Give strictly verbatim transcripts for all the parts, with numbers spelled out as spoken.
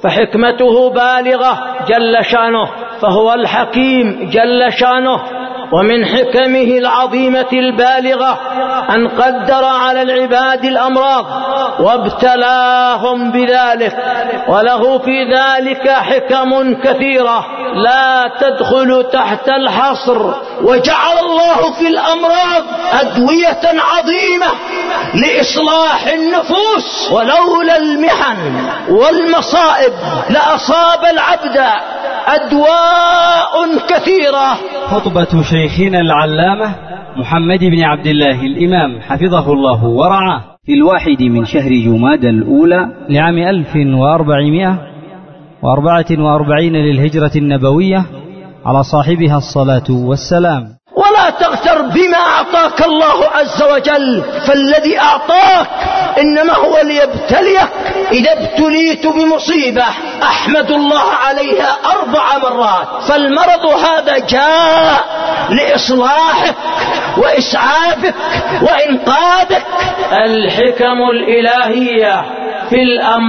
فحكمته بالغة جل شانه، فهو الحكيم جل شانه. ومن حكمه العظيمة البالغة أن قدر على العباد الأمراض وابتلاهم بذلك، وله في ذلك حكم كثيرة لا تدخل تحت الحصر. وجعل الله في الأمراض أدوية عظيمة لإصلاح النفوس، ولولا المحن والمصائب لأصاب العبد أدواء كثيرة. خطبة شيخنا العلامة محمد بن عبد الله الإمام حفظه الله ورعاه في الواحد من شهر جمادى الأولى لعام ألف وأربعمائة وأربعة وأربعين للهجرة النبوية على صاحبها الصلاة والسلام. ولا تغتر بما أعطاك الله عز وجل، فالذي أعطاك إنما هو ليبتليك. إذا ابتليت بمصيبة أحمد الله عليها أربع مرات، فالمرض هذا جاء لإصلاحك وإسعافك وإنقاذك. الحكم الإلهية في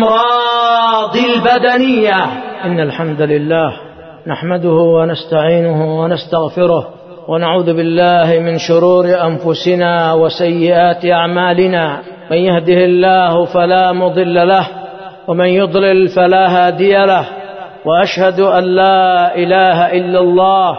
الأمراض البدنية. إن الحمد لله نحمده ونستعينه ونستغفره، ونعوذ بالله من شرور أنفسنا وسيئات أعمالنا. من يهده الله فلا مضل له، ومن يضلل فلا هادي له. وأشهد أن لا إله إلا الله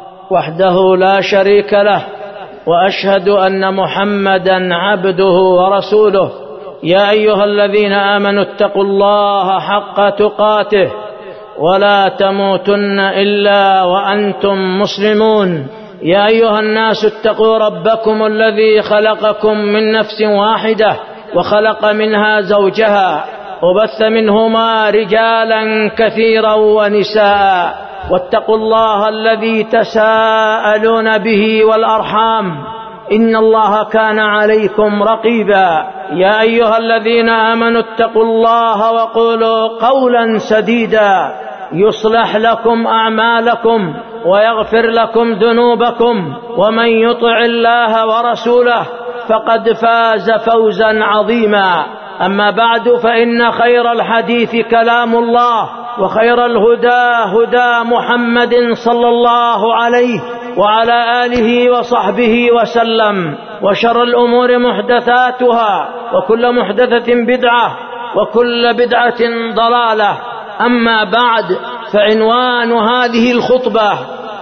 وحده لا شريك له، وأشهد أن محمدا عبده ورسوله. يا أيها الذين آمنوا اتقوا الله حق تقاته ولا تموتن إلا وأنتم مسلمون. يا أيها الناس اتقوا ربكم الذي خلقكم من نفس واحدة وخلق منها زوجها وبث منهما رجالا كثيرا ونساء، واتقوا الله الذي تساءلون به والأرحام إن الله كان عليكم رقيبا. يا أيها الذين آمنوا اتقوا الله وقولوا قولا سديدا يصلح لكم أعمالكم ويغفر لكم ذنوبكم، ومن يطع الله ورسوله فقد فاز فوزا عظيما. أما بعد، فإن خير الحديث كلام الله، وخير الهدى هدى محمد صلى الله عليه وعلى آله وصحبه وسلم. وشر الأمور محدثاتها، وكل محدثة بدعة، وكل بدعة ضلالة. أما بعد، فعنوان هذه الخطبة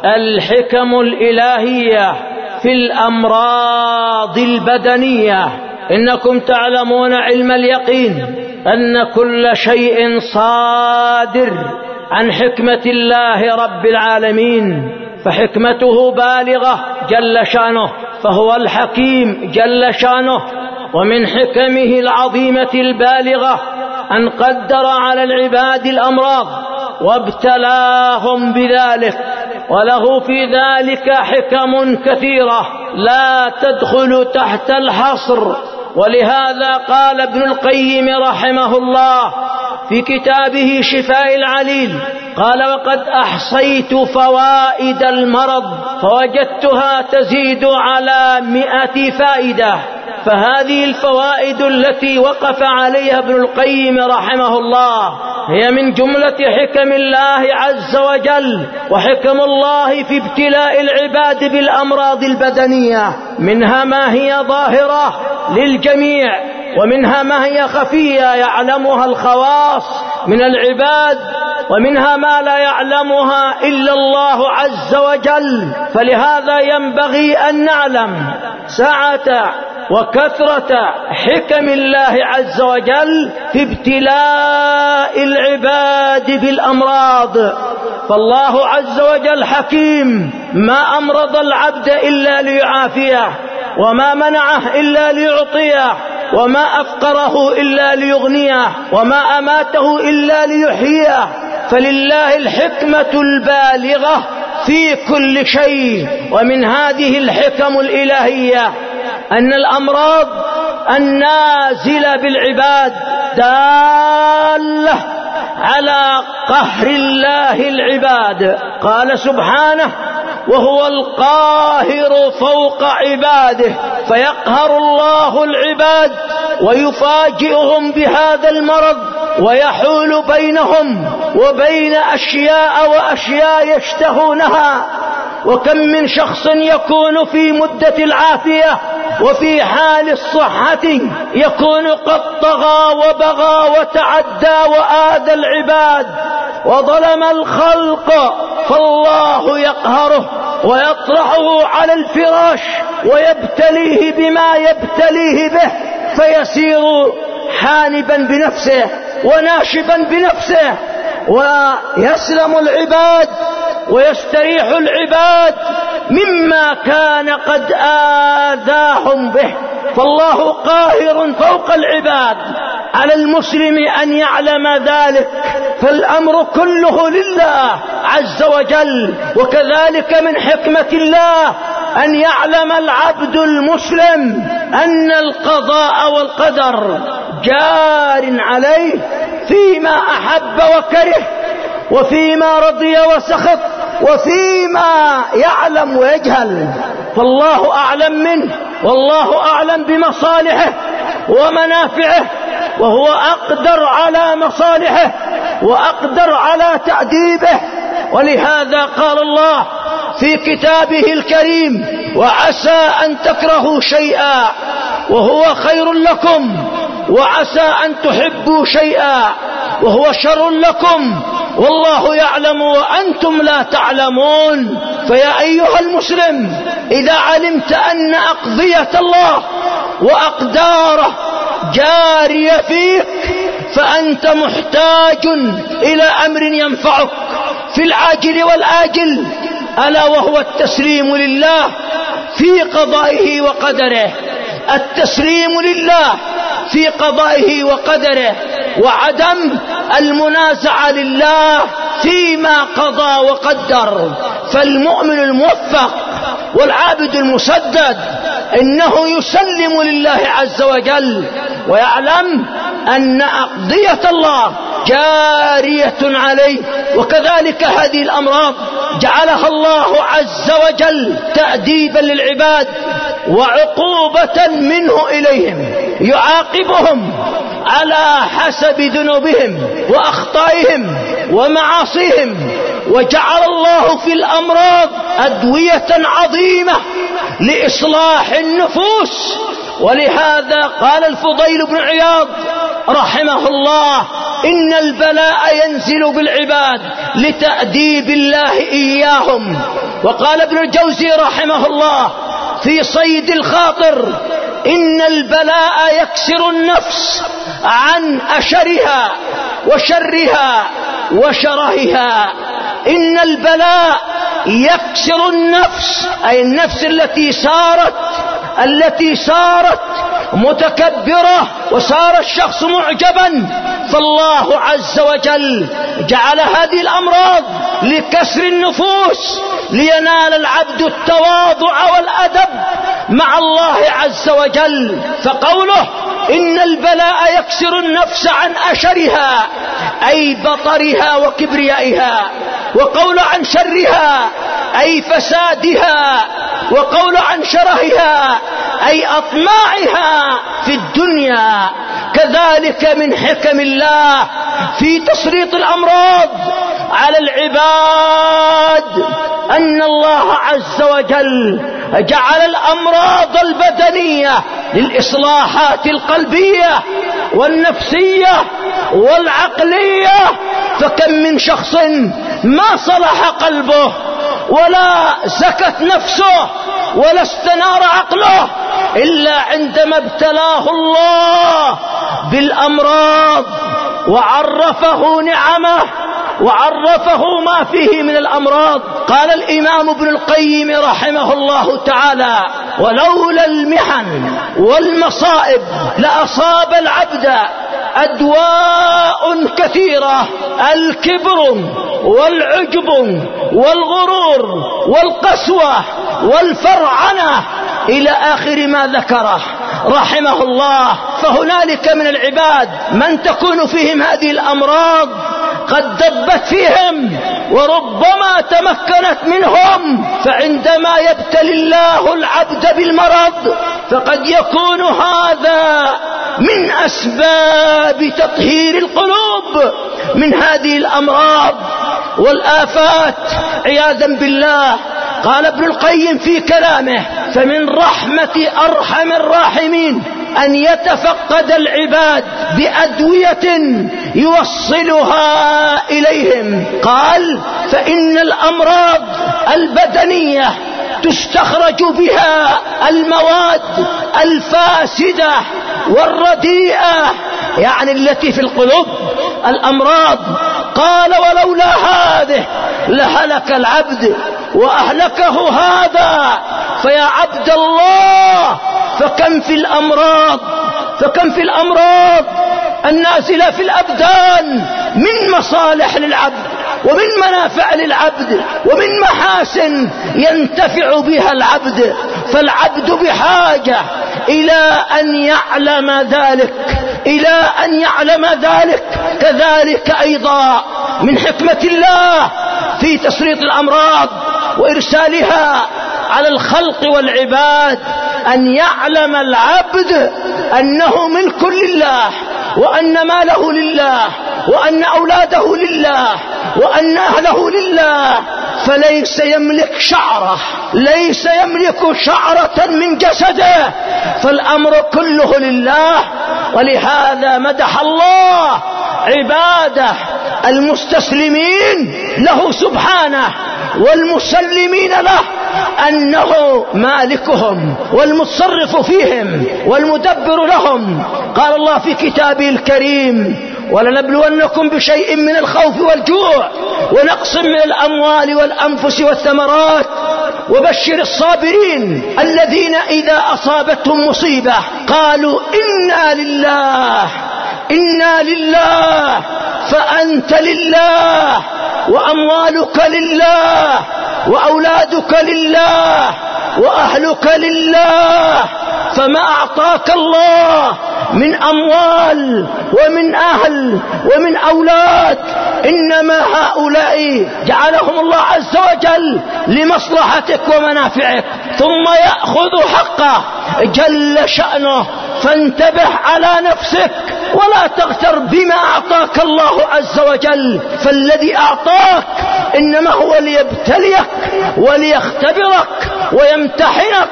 الحكم الإلهية في الأمراض البدنية. إنكم تعلمون علم اليقين أن كل شيء صادر عن حكمة الله رب العالمين، فحكمته بالغة جل شانه، فهو الحكيم جل شانه. ومن حكمه العظيمة البالغة أن قدر على العباد الأمراض وابتلاهم بذلك، وله في ذلك حكم كثيرة لا تدخل تحت الحصر. ولهذا قال ابن القيم رحمه الله في كتابه شفاء العليل، قال: وقد أحصيت فوائد المرض فوجدتها تزيد على مئة فائدة. فهذه الفوائد التي وقف عليها ابن القيم رحمه الله هي من جملة حكم الله عز وجل، وحكم الله في ابتلاء العباد بالأمراض البدنية. منها ما هي ظاهرة للجميع، ومنها ما هي خفية يعلمها الخواص من العباد، ومنها ما لا يعلمها إلا الله عز وجل. فلهذا ينبغي أن نعلم سعة وكثرة حكم الله عز وجل في ابتلاء العباد بالأمراض. فالله عز وجل حكيم، ما أمرض العبد إلا ليعافيه، وما منعه إلا ليعطيه، وما أفقره إلا ليغنيه، وما أماته إلا ليحييه. فلله الحكمة البالغة في كل شيء. ومن هذه الحكم الإلهية أن الأمراض النازلة بالعباد دالة على قهر الله العباد. قال سبحانه: وهو القاهر فوق عباده. فيقهر الله العباد ويفاجئهم بهذا المرض ويحول بينهم وبين أشياء وأشياء يشتهونها. وكم من شخص يكون في مدة العافية وفي حال الصحة يكون قد طغى وبغى وتعدى وآذى العباد وظلم الخلق، فالله يقهره ويطرحه على الفراش ويبتليه بما يبتليه به، فيسير حانبا بنفسه وناشبا بنفسه، ويسلم العباد ويستريح العباد مما كان قد آذاهم به. فالله قاهر فوق العباد، على المسلم أن يعلم ذلك، فالأمر كله لله عز وجل. وكذلك من حكمة الله أن يعلم العبد المسلم أن القضاء والقدر جار عليه فيما أحب وكره، وفيما رضي وسخط، وفيما يعلم ويجهل، فالله أعلم منه، والله أعلم بمصالحه ومنافعه، وهو أقدر على مصالحه وأقدر على تأديبه. ولهذا قال الله في كتابه الكريم: وعسى أن تكرهوا شيئا وهو خير لكم، وعسى أن تحبوا شيئا وهو شر لكم، والله يعلم وأنتم لا تعلمون. فيا أيها المسلم، إذا علمت أن أقضية الله وأقداره جارية فيك، فأنت محتاج إلى أمر ينفعك في العاجل والآجل، ألا وهو التسليم لله في قضائه وقدره. التسليم لله في قضائه وقدره، وعدم المنازعة لله فيما قضى وقدر. فالمؤمن الموفق والعابد المسدد إنه يسلم لله عز وجل، ويعلم أن أقضية الله جارية عليه. وكذلك هذه الأمراض جعلها الله عز وجل تأديبا للعباد وعقوبة منه إليهم، يعاقبهم على حسب ذنوبهم وأخطائهم ومعاصيهم. وجعل الله في الأمراض أدوية عظيمة لإصلاح النفوس. ولهذا قال الفضيل بن عياض رحمه الله: إن البلاء ينزل بالعباد لتأديب الله إياهم. وقال ابن الجوزي رحمه الله في صيد الخاطر: إن البلاء يكسر النفس عن أشرها وشرها وشرهها. إن البلاء يكسر النفس، أي النفس التي سارت التي سارت متكبرة وصار الشخص معجبا، فالله عز وجل جعل هذه الأمراض لكسر النفوس، لينال العبد التواضع والأدب مع الله عز وجل. فقوله إن البلاء يكسر النفس عن أشرها أي بطرها وكبريائها، وقول عن شرها أي فسادها، وقول عن شرهها أي أطماعها في الدنيا. كذلك من حكم الله في تسليط الأمراض على العباد أن الله عز وجل جعل الأمراض البدنية للإصلاحات القلبية والنفسية والعقلية. فكم من شخص ما صلح قلبه ولا زكت نفسه ولا استنار عقله إلا عندما ابتلاه الله بالأمراض وعرفه نعمه وعرفه ما فيه من الأمراض. قال الإمام ابن القيم رحمه الله تعالى: ولولا المحن والمصائب لأصاب العبد أدواء كثيرة: الكبر والعجب والغرور والقسوة والفرعنة، إلى آخر ما ذكره رحمه الله. فهنالك من العباد من تكون فيهم هذه الأمراض قد دبت فيهم وربما تمكنت منهم، فعندما يبتلي الله العبد بالمرض فقد يكون هذا من أسباب تطهير القلوب من هذه الأمراض والآفات عياذا بالله. قال ابن القيم في كلامه: فمن رحمة أرحم الراحمين أن يتفقد العباد بأدوية يوصلها إليهم. قال: فإن الأمراض البدنية تستخرج بها المواد الفاسدة والرديئة، يعني التي في القلوب، الأمراض. قال: ولولا هذه لهلك العبد وأهلكه هذا. فيا عبد الله، فكم في الأمراض فكم في الأمراض النازلة في الأبدان من مصالح للعبد ومن منافع للعبد ومن محاسن ينتفع بها العبد. فالعبد بحاجة إلى أن يعلم ذلك إلى أن يعلم ذلك. كذلك أيضا من حكمة الله في تسليط الأمراض وإرسالها على الخلق والعباد أن يعلم العبد أنه ملك لله، وأن ماله لله، وأن أولاده لله، وأن أهله لله. فليس يملك شعرة ليس يملك شعرة من جسده، فالأمر كله لله. ولهذا مدح الله عباده المستسلمين له سبحانه والمسلمين له أنه مالكهم والمتصرف فيهم والمدبر لهم. قال الله في كتابه الكريم: ولنبلونكم بشيء من الخوف والجوع ونقص من الأموال والأنفس والثمرات وبشر الصابرين الذين إذا أصابتهم مصيبة قالوا إنا لله إنا لله فأنت لله وأموالك لله وأولادك لله وأهلك لله. فما أعطاك الله من أموال ومن أهل ومن أولاد إنما هؤلاء جعلهم الله عز وجل لمصلحتك ومنافعك، ثم يأخذ حقه جل شأنه. فانتبه على نفسك ولا تغتر بما أعطاك الله عز وجل، فالذي أعطاك إنما هو ليبتليك وليختبرك ويمتحنك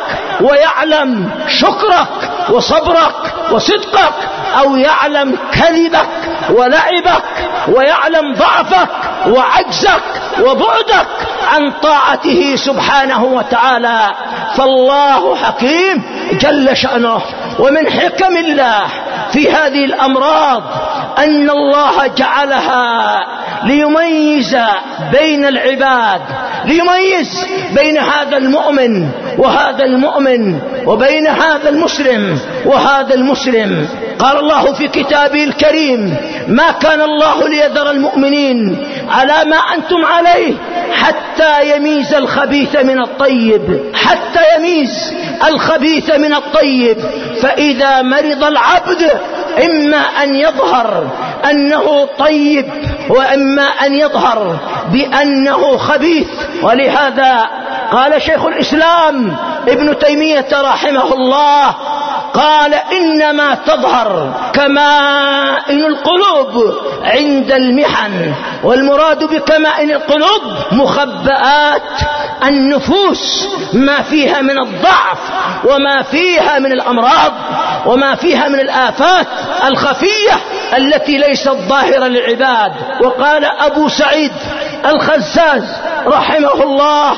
ويعلم شكرك وصبرك وصدقك، أو يعلم كذبك ولعبك ويعلم ضعفك وعجزك وبعدك عن طاعته سبحانه وتعالى. فالله حكيم جل شأنه. ومن حكم الله في هذه الأمراض أن الله جعلها ليميز بين العباد، ليميز بين هذا المؤمن وهذا المؤمن، وبين هذا المسلم وهذا المسلم. قال الله في كتابه الكريم: ما كان الله ليذر المؤمنين على ما أنتم عليه حتى يميز الخبيث من الطيب حتى يميز الخبيث من الطيب. فإذا مرض العبد إما أن يظهر أنه طيب وإما أن يظهر بأنه خبيث. ولهذا قال شيخ الإسلام ابن تيمية رحمه الله، قال: إنما تظهر كمائن القلوب عند المحن. والمراد بكمائن القلوب مخبئات النفوس، ما فيها من الضعف وما فيها من الأمراض وما فيها من الآفات الخفية التي ليست ظاهرة للعباد. وقال أبو سعيد الخزاز رحمه الله: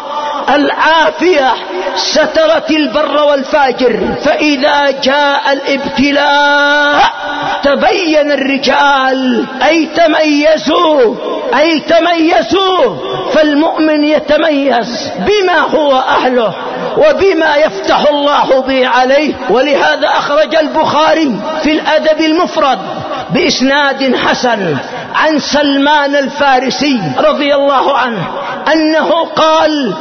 العافية سترت البر والفاجر، فإذا جاء الابتلاء تبين الرجال أي تميزوا أي تميزوا. فالمؤمن يتميز بما هو أهله وبما يفتح الله به عليه. ولهذا أخرج البخاري في الأدب المفرد بإسناد حسن عن سلمان الفارسي رضي الله عنه أنه قال: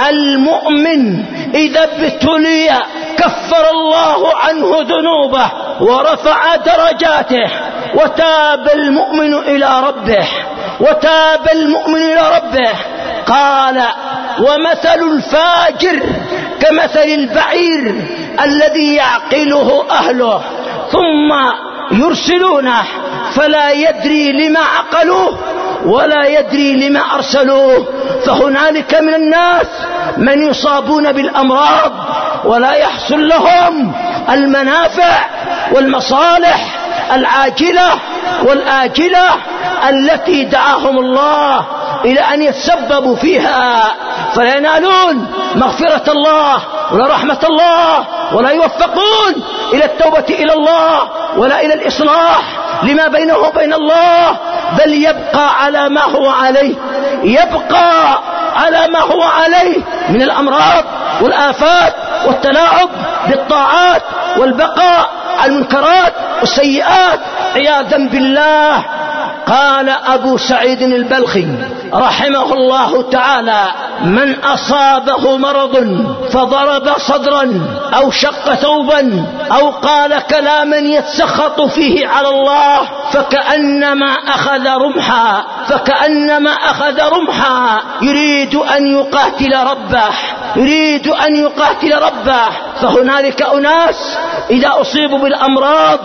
المؤمن إذا ابتلي كفر الله عنه ذنوبه ورفع درجاته، وتاب المؤمن إلى ربه وتاب المؤمن إلى ربه. قال: ومثل الفاجر كمثل البعير الذي يعقله أهله ثم يرسلونه فلا يدري لما عقلوه ولا يدري لما أرسلوه. فهنالك من الناس من يصابون بالأمراض ولا يحصل لهم المنافع والمصالح العاجلة والآجلة التي دعاهم الله إلى أن يتسببوا فيها، فينالون مغفرة الله ولا رحمة الله ولا يوفقون إلى التوبة إلى الله ولا إلى الإصلاح لما بينه وبين الله، بل يبقى على ما هو عليه، يبقى على ما هو عليه من الأمراض والآفات والتلاعب بالطاعات والبقاء على المنكرات والسيئات عياذا بالله. قال أبو سعيد البلخي رحمه الله تعالى: من أصابه مرض فضرب صدرا أو شق ثوبا أو قال كلاما يتسخط فيه على الله فكأنما أخذ رمحا فكأنما أخذ رمحا يريد أن يقاتل ربه يريد أن يقاتل ربه. فهنالك أناس إذا أصيبوا بالأمراض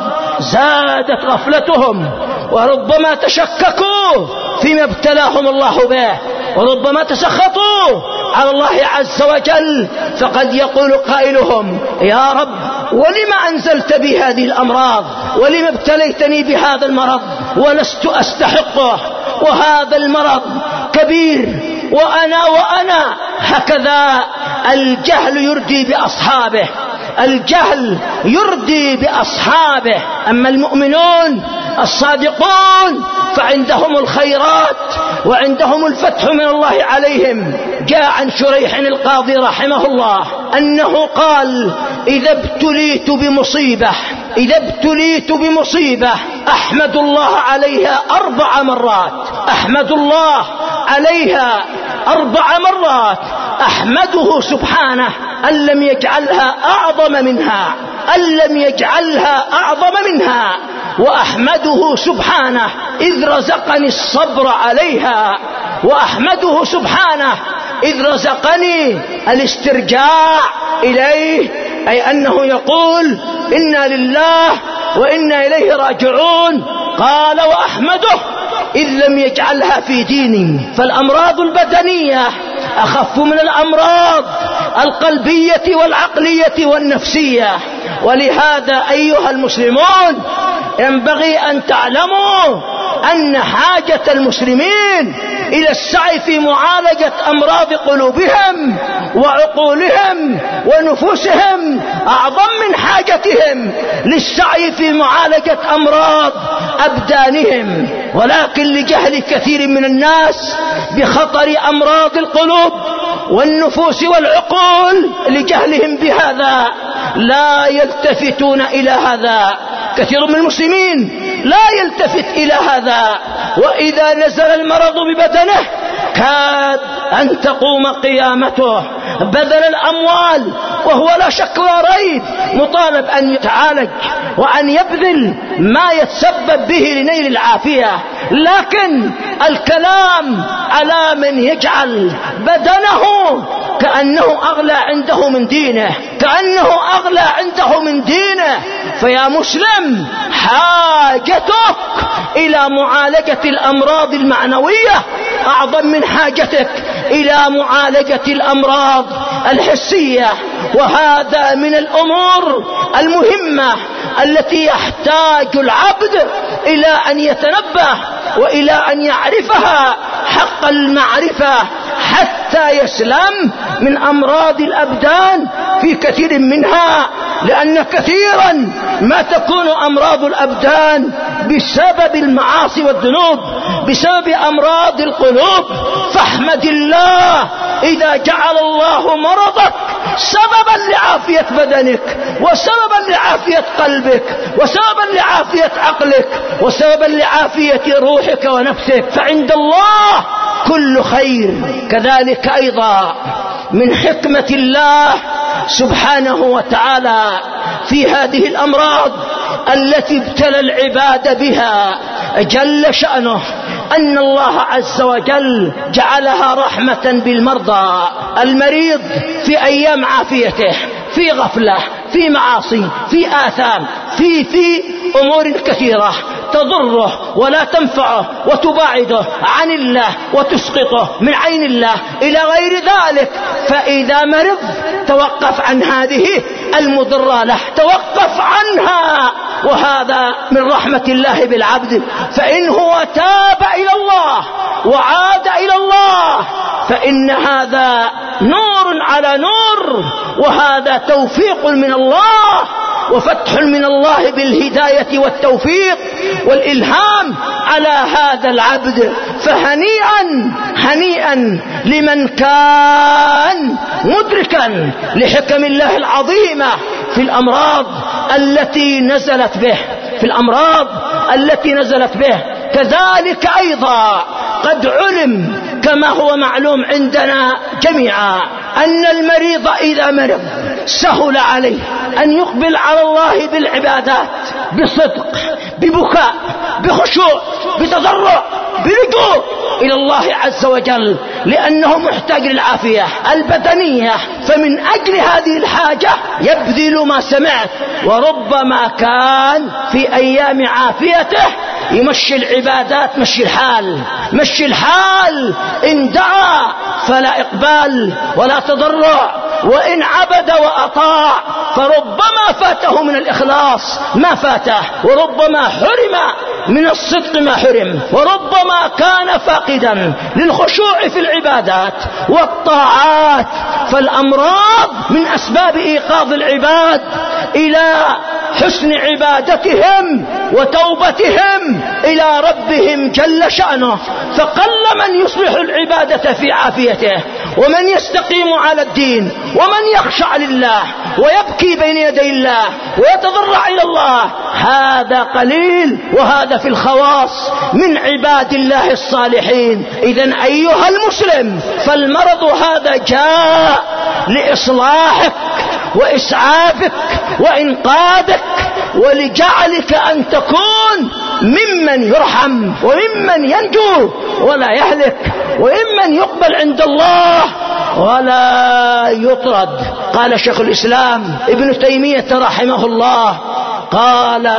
زادت غفلتهم، وربما تشككوا فيما ابتلاهم الله به، وربما تسخطوا على الله عز وجل. فقد يقول قائلهم: يا رب، ولم أنزلت بي هذه الأمراض؟ ولم ابتليتني بهذا المرض ولست أستحقه؟ وهذا المرض كبير وأنا وأنا. هكذا الجهل يردي بأصحابه، الجهل يردي بأصحابه. أما المؤمنون الصادقون فعندهم الخيرات وعندهم الفتح من الله عليهم. جاء عن شريح القاضي رحمه الله أنه قال: إذا ابتليت بمصيبة إذا ابتليت بمصيبة أحمد الله عليها أربع مرات أحمد الله عليها أربع مرات أحمده سبحانه أن لم يجعلها أعظم منها أن لم يجعلها أعظم منها وأحمده سبحانه إذ رزقني الصبر عليها، وأحمده سبحانه إذ رزقني الاسترجاع إليه، أي أنه يقول: إنا لله وإنا إليه راجعون. قال: وأحمده إذ لم يجعلها في ديني. فالأمراض البدنية أخف من الأمراض القلبية والعقلية والنفسية. ولهذا أيها المسلمون ينبغي أن تعلموا أن حاجة المسلمين إلى السعي في معالجة أمراض قلوبهم وعقولهم ونفوسهم أعظم من حاجتهم للسعي في معالجة أمراض أبدانهم. ولكن لجهل كثير من الناس بخطر أمراض القلوب والنفوس والعقول، لجهلهم بهذا لا يلتفتون إلى هذا. كثير من المسلمين لا يلتفت إلى هذا، وإذا نزل المرض ببدنه كاد أن تقوم قيامته، بذل الأموال وهو لا شك ولا ريب مطالب أن يتعالج وأن يبذل ما يتسبب به لنيل العافية. لكن الكلام على من يجعل بدنه كأنه أغلى عنده من دينه كأنه أغلى عنده من دينه. فيا مسلم، حاجتك إلى معالجة الأمراض المعنوية أعظم من حاجتك إلى معالجة الأمراض الحسية. وهذا من الأمور المهمة التي يحتاج العبد إلى أن يتنبه وإلى أن يعرفها حق المعرفة حتى يسلم من أمراض الأبدان في كثير منها، لأن كثيرا ما تكون أمراض الأبدان بسبب المعاصي والذنوب، بسبب أمراض القلوب. فاحمد الله إذا جعل الله مرضك سببا لعافية بدنك وسببا لعافية قلبك وسببا لعافية عقلك وسببا لعافية روحك ونفسك، فعند الله كل خير. كذلك أيضا من حكمة الله سبحانه وتعالى في هذه الأمراض التي ابتلى العباد بها جل شأنه أن الله عز وجل جعلها رحمة بالمرضى. المريض في أيام عافيته في غفلة، في معاصي، في آثام، في في أمور كثيرة تضره ولا تنفعه وتباعده عن الله وتسقطه من عين الله إلى غير ذلك. فإذا مرض توقف عن هذه المضرة له، توقف عنها. وهذا من رحمة الله بالعبد، فإن هو تاب إلى الله وعاد إلى الله فإن هذا نور على نور، وهذا توفيق من الله وفتح من الله بالهداية والتوفيق والإلهام على هذا العبد. فهنيئا هنيئا لمن كان مدركا لحكم الله العظيمة في الأمراض التي نزلت به في الأمراض التي نزلت به. كذلك أيضا قد علم كما هو معلوم عندنا جميعا أن المريض إذا مرض سهل عليه أن يقبل على الله بالعبادات بصدق، ببكاء، بخشوع، بتضرع، بلجوء إلى الله عز وجل، لأنه محتاج للعافية البدنية. فمن أجل هذه الحاجة يبذل ما سمعت. وربما كان في أيام عافيته يمشي العبادات مشي الحال مشي الحال إن دعا فلا إقبال ولا تضرع، وإن عبد وأطاع فربما فاته من الإخلاص ما فاته، وربما حرم من الصدق ما حرم، وربما كان فاقدا للخشوع في العبادات والطاعات. فالأمراض من أسباب إيقاظ العباد إلى حسن عبادتهم وتوبتهم إلى ربهم جل شأنه. فقل من يصلح العبادة في عافيته، ومن يستقيم على الدين، ومن يخشع لله ويبكي بين يدي الله ويتضرع إلى الله، هذا قليل، وهذا في الخواص من عباد الله الصالحين. إذن أيها المسلم، فالمرض هذا جاء لإصلاحك وإسعافك وإنقاذك ولجعلك أن تكون ممن يرحم وممن ينجو ولا يهلك، وممن يقبل عند الله ولا يطرد. قال شيخ الإسلام ابن تيمية رحمه الله، قال: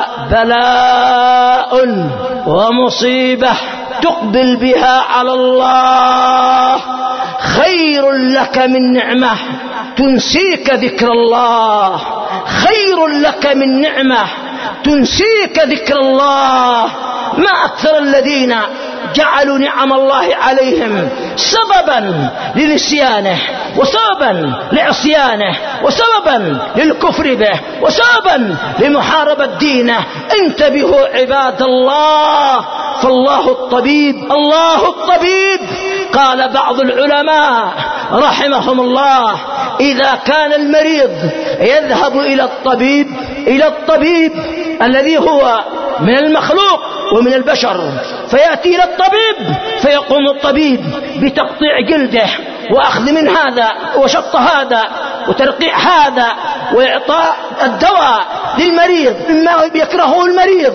بلاء ومصيبة تقبل بها على الله خير لك من نعمة تنسيك ذكر الله. خير لك من نعمة تنسيك ذكر الله. ما أكثر الذين جعلوا نعم الله عليهم سببا لنسيانه، وسببا لعصيانه، وسببا للكفر به، وسببا لمحاربة دينه. انتبهوا عباد الله، فالله الطبيب، الله الطبيب. قال بعض العلماء رحمهم الله: إذا كان المريض يذهب إلى الطبيب إلى الطبيب الذي هو من المخلوق ومن البشر، فيأتي إلى الطبيب فيقوم الطبيب بتقطيع جلده وأخذ من هذا وشط هذا وترقيع هذا وإعطاء الدواء للمريض مما يكرهه المريض،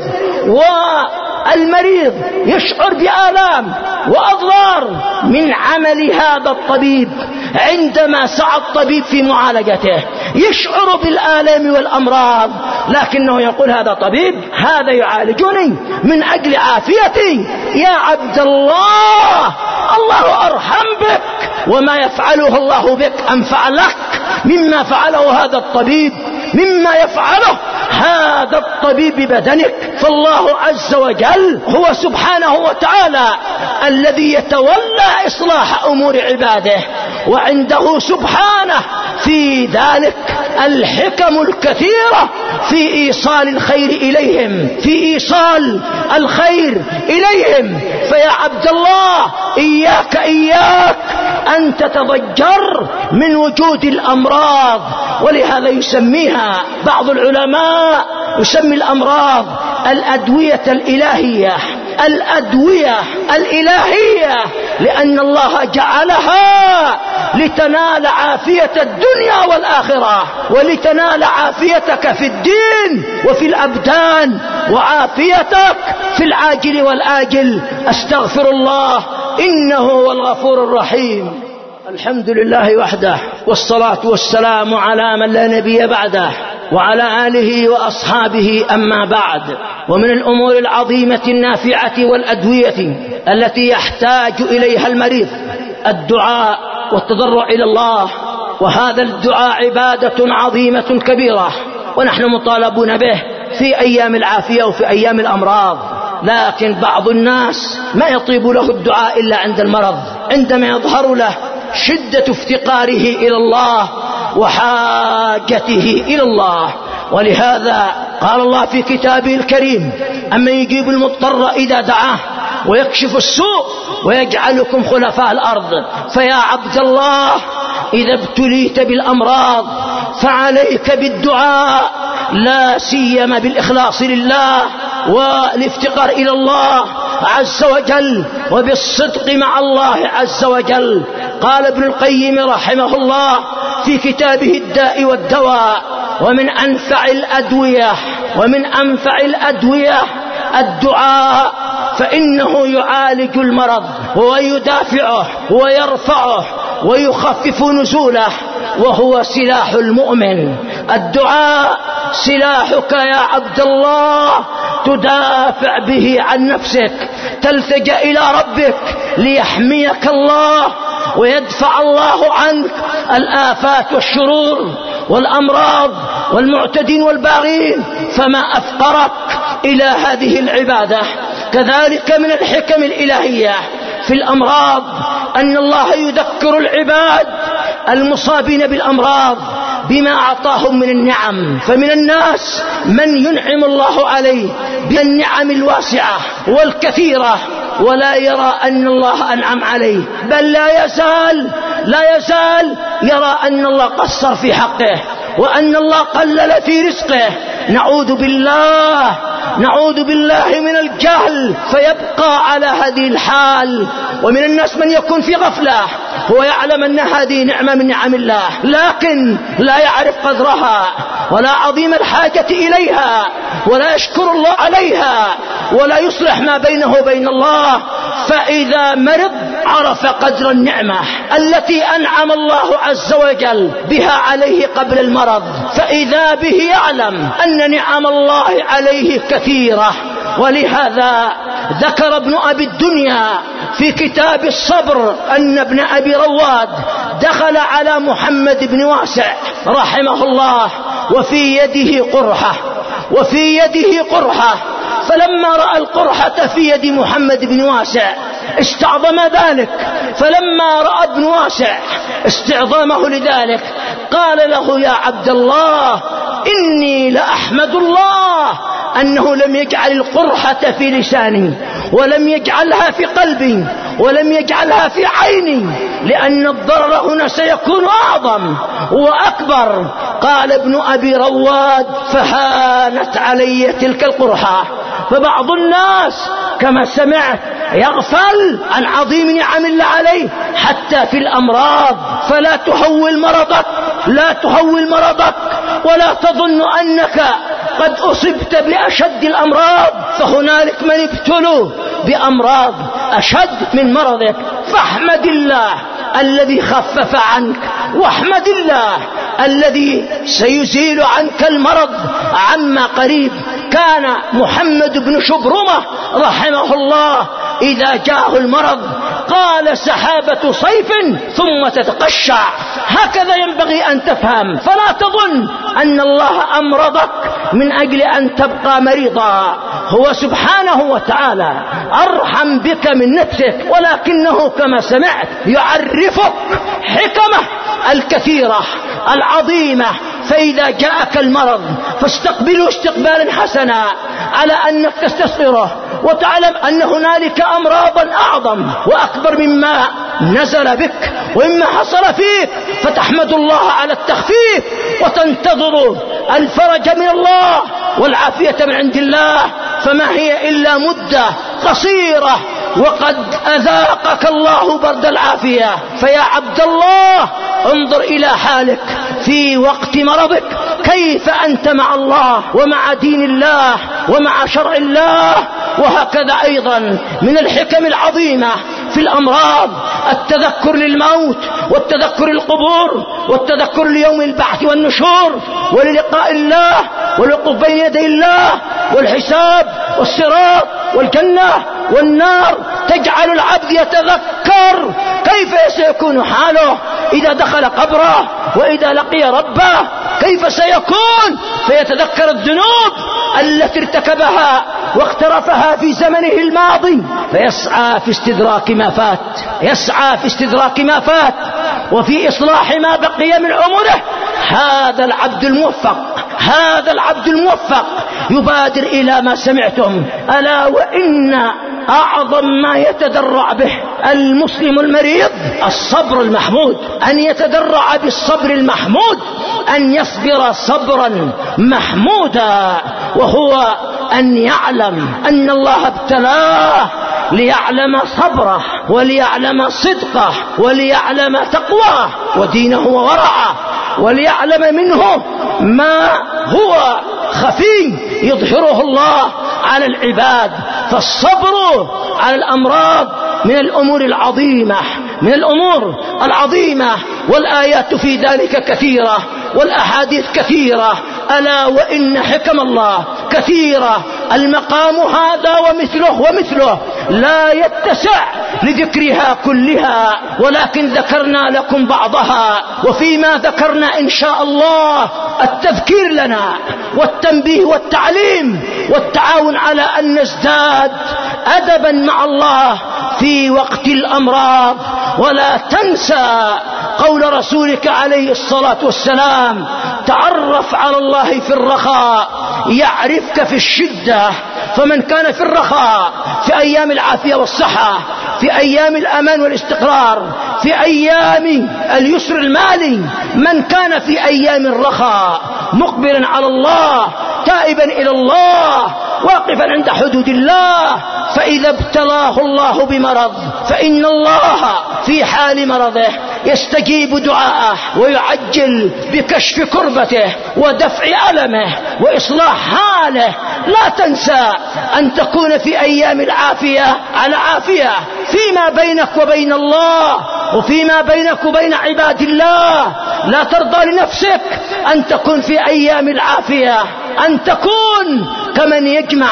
والمريض يشعر بآلام وأضرار من عمل هذا الطبيب. عندما سعى الطبيب في معالجته يشعر بالآلام والأمراض، لكنه يقول: هذا طبيب، هذا يعالجني من أجل عافيتي. يا عبد الله، الله أرحم بك، وما يفعله الله بك أنفع لك مما فعله هذا الطبيب، مما يفعله هذا الطبيب ببدنك. فالله عز وجل هو سبحانه وتعالى الذي يتولى إصلاح أمور عباده، وعنده سبحانه في ذلك الحكم الكثيرة في إيصال الخير إليهم في إيصال الخير إليهم. فيا عبد الله، إياك إياك أن تتضجر من وجود الأمراض، ولهذا يسميها بعض العلماء، يسمي الأمراض الأدوية الإلهية. الأدوية الإلهية لأن الله جعلها لتنال عافية الدنيا والآخرة، ولتنال عافيتك في الدين وفي الأبدان، وعافيتك في العاجل والآجل. أستغفر الله، إنه هو الغفور الرحيم. الحمد لله وحده، والصلاة والسلام على من لا نبي بعده. وعلى آله وأصحابه، أما بعد. ومن الأمور العظيمة النافعة والأدوية التي يحتاج إليها المريض الدعاء والتضرع إلى الله، وهذا الدعاء عبادة عظيمة كبيرة، ونحن مطالبون به في أيام العافية وفي أيام الأمراض. لكن بعض الناس ما يطيب له الدعاء إلا عند المرض، عندما يظهر له شدة افتقاره إلى الله وحاجته إلى الله. ولهذا قال الله في كتابه الكريم: أمن يجيب المضطر إذا دعاه ويكشف السوء ويجعلكم خلفاء الأرض. فيا عبد الله، إذا ابتليت بالأمراض فعليك بالدعاء، لا سيما بالإخلاص لله والافتقار إلى الله عز وجل وبالصدق مع الله عز وجل. قال ابن القيم رحمه الله في كتابه الداء والدواء: ومن أنفع الأدوية ومن أنفع الأدوية الدعاء، فإنه يعالج المرض ويدافعه ويرفعه ويخفف نزوله، وهو سلاح المؤمن. الدعاء سلاحك يا عبد الله، تدافع به عن نفسك، تلتجأ إلى ربك ليحميك الله ويدفع الله عنك الآفات والشرور والأمراض والمعتدين والباغين. فما أفقرك إلى هذه العبادة. كذلك من الحكم الإلهية في الأمراض أن الله يذكر العباد المصابين بالأمراض بما أعطاهم من النعم. فمن الناس من ينعم الله عليه بالنعم الواسعة والكثيرة ولا يرى أن الله أنعم عليه، بل لا يزال لا يزال يرى أن الله قصر في حقه وأن الله قلل في رزقه. نعوذ بالله نعوذ بالله من الجهل فيبقى على هذه الحال. ومن الناس من يكون في غفلة، هو يعلم أن هذه نعمة من نعم الله، لكن لا يعرف قدرها ولا عظيم الحاجة إليها ولا يشكر الله عليها ولا يصلح ما بينه وبين الله. فإذا مرض عرف قدر النعمة التي أنعم الله عز وجل بها عليه قبل المرض، فإذا به يعلم أن نعم الله عليه كثيرة. ولهذا ذكر ابن أبي الدنيا في كتاب الصبر أن ابن أبي رواد دخل على محمد بن واسع رحمه الله وفي يده قرحة وفي يده قرحة فلما رأى القرحة في يد محمد بن واسع استعظم ذلك. فلما رأى ابن واسع استعظامه لذلك قال له: يا عبد الله، إني لأحمد الله أنه لم يجعل القرحة في لساني ولم يجعلها في قلبي ولم يجعلها في عيني، لأن الضرر هنا سيكون أعظم وأكبر. قال ابن أبي رواد: فهانت علي تلك القرحة. فبعض الناس كما سمعت يغفل عن عظيم نعم الله عليه حتى في الأمراض. فلا تهول مرضك لا تهول مرضك ولا تظن أنك قد أصبت بأشد الأمراض، فهنالك من ابتلوا بأمراض أشد من مرضك. فاحمد الله الذي خفف عنك، واحمد الله الذي سيزيل عنك المرض عما قريب. كان محمد بن شبرمة رحمه الله إذا جاءه المرض قال: سحابة صيف ثم تتقشع. هكذا ينبغي أن تفهم، فلا تظن أن الله أمرضك من أجل أن تبقى مريضا. هو سبحانه وتعالى أرحم بك من نفسك، ولكنه كما سمعت يعرفك حكمه الكثيرة العظيمة. فإذا جاءك المرض فاستقبله استقبالا حسنا على أنك تستصغره وتعلم أن هنالك أمراضا أعظم وأكبر مما نزل بك ومما حصل فيك، فتحمد الله على التخفيف وتنتظر الفرج من الله والعافية من عند الله. فما هي إلا مدة قصيرة وقد أذاقك الله برد العافية. فيا عبد الله، انظر إلى حالك في وقت مرضك، كيف أنت مع الله ومع دين الله ومع شرع الله. وهكذا أيضا من الحكم العظيمة في الأمراض، التذكر للموت والتذكر القبور والتذكر ليوم البعث والنشور وللقاء الله والوقوف بين يدي الله والحساب والصراط والجنة والنار، تجعل العبد يتذكر كيف سيكون حاله إذا دخل قبره وإذا لقي ربه، كيف سيكون، فيتذكر الذنوب التي ارتكبها واقترفها في زمنه الماضي، فيسعى في استدراك ما فات، يسعى في استدراك ما فات وفي إصلاح ما بقي من عمره. هذا العبد الموفق، هذا العبد الموفق يبادر إلى ما سمعتم. ألا وإن أعظم ما يتدرع به المسلم المريض الصبر المحمود، أن يتدرع بالصبر المحمود، أن يصبر صبرا محمودا، وهو أن يعلم أن الله ابتلاه ليعلم صبره وليعلم صدقه وليعلم تقواه ودينه وورعه، وليعلم منه ما هو خفي يظهره الله على العباد. فالصبر على الأمراض من الأمور العظيمة، من الأمور العظيمة، والآيات في ذلك كثيرة والأحاديث كثيرة. ألا وإن حكم الله كثيرة، المقام هذا ومثله ومثله لا يتسع لذكرها كلها، ولكن ذكرنا لكم بعضها. وفيما ذكرنا إن شاء الله التذكير لنا والتنبيه والتعليم والتعاون على أن نزداد أدبا مع الله في وقت الأمراض. ولا تنسى قول رسولك عليه الصلاة والسلام: تعرف على الله في الرخاء يعرفك في الشدة. فمن كان في الرخاء في أيام العافية والصحة، في أيام الأمان والاستقرار، في أيام اليسر المالي، من كان في أيام الرخاء مقبلا على الله، تائبا إلى الله، واقفا عند حدود الله، فإذا ابتلاه الله بمرض فإن الله في حال مرضه يستجيب دعاءه ويعجل بكشف كربته ودفع ألمه وإصلاح حاله. لا تنسى أن تكون في أيام العافية على عافية فيما بينك وبين الله وفيما بينك وبين عباد الله. لا ترضى لنفسك أن تكون في أيام العافية، أن تكون كمن يجمع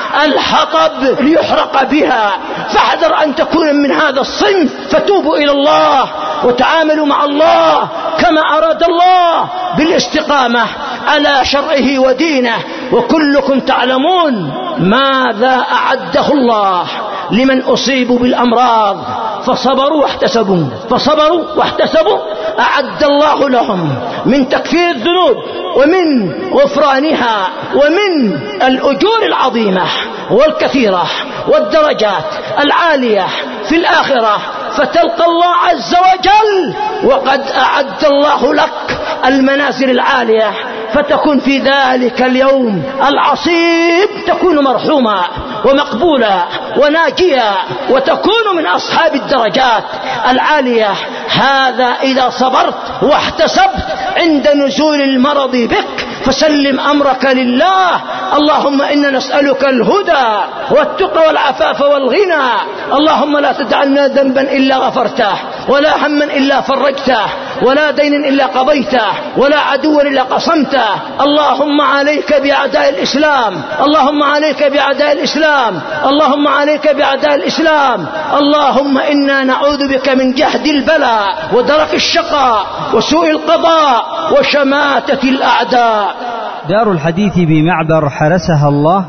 الحطب ليحرق بها. فاحذر أن تكون من هذا الصنف، فتوبوا إلى الله وتعاملوا مع الله كما أراد الله بالاستقامة على شرعه ودينه. وكلكم تعلمون ماذا أعده الله لمن أصيبوا بالأمراض فصبروا واحتسبوا، فصبروا واحتسبوا أعد الله لهم من تكفير الذنوب ومن غفرانها ومن الأجور العظيمة والكثيرة والدرجات العالية في الآخرة. فتلقى الله عز وجل وقد أعد الله لك المنازل العالية، فتكون في ذلك اليوم العصيب تكون مرحوما ومقبولا وناجيا، وتكون من أصحاب الدرجات العالية. هذا إذا صبرت واحتسبت عند نزول المرض بك، فسلم أمرك لله. اللهم إنا نسألك الهدى والتقى والعفاف والغنى. اللهم لا تدع لنا ذنبا إلا غفرته، ولا هما إلا فرجته، ولا دين إلا قضيته، ولا عدو إلا قصمته. اللهم عليك بأعداء الإسلام، اللهم عليك بأعداء الإسلام، اللهم عليك بأعداء الإسلام. اللهم إنا نعوذ بك من جهد البلاء ودرك الشقاء وسوء القضاء وشماتة الأعداء. دار الحديث بمعبر حرسها الله،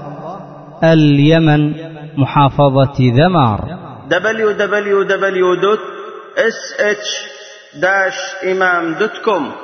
اليمن، محافظة ذمار. دبليو دبليو دبليو دوت إس إتش داش إمام دوت كوم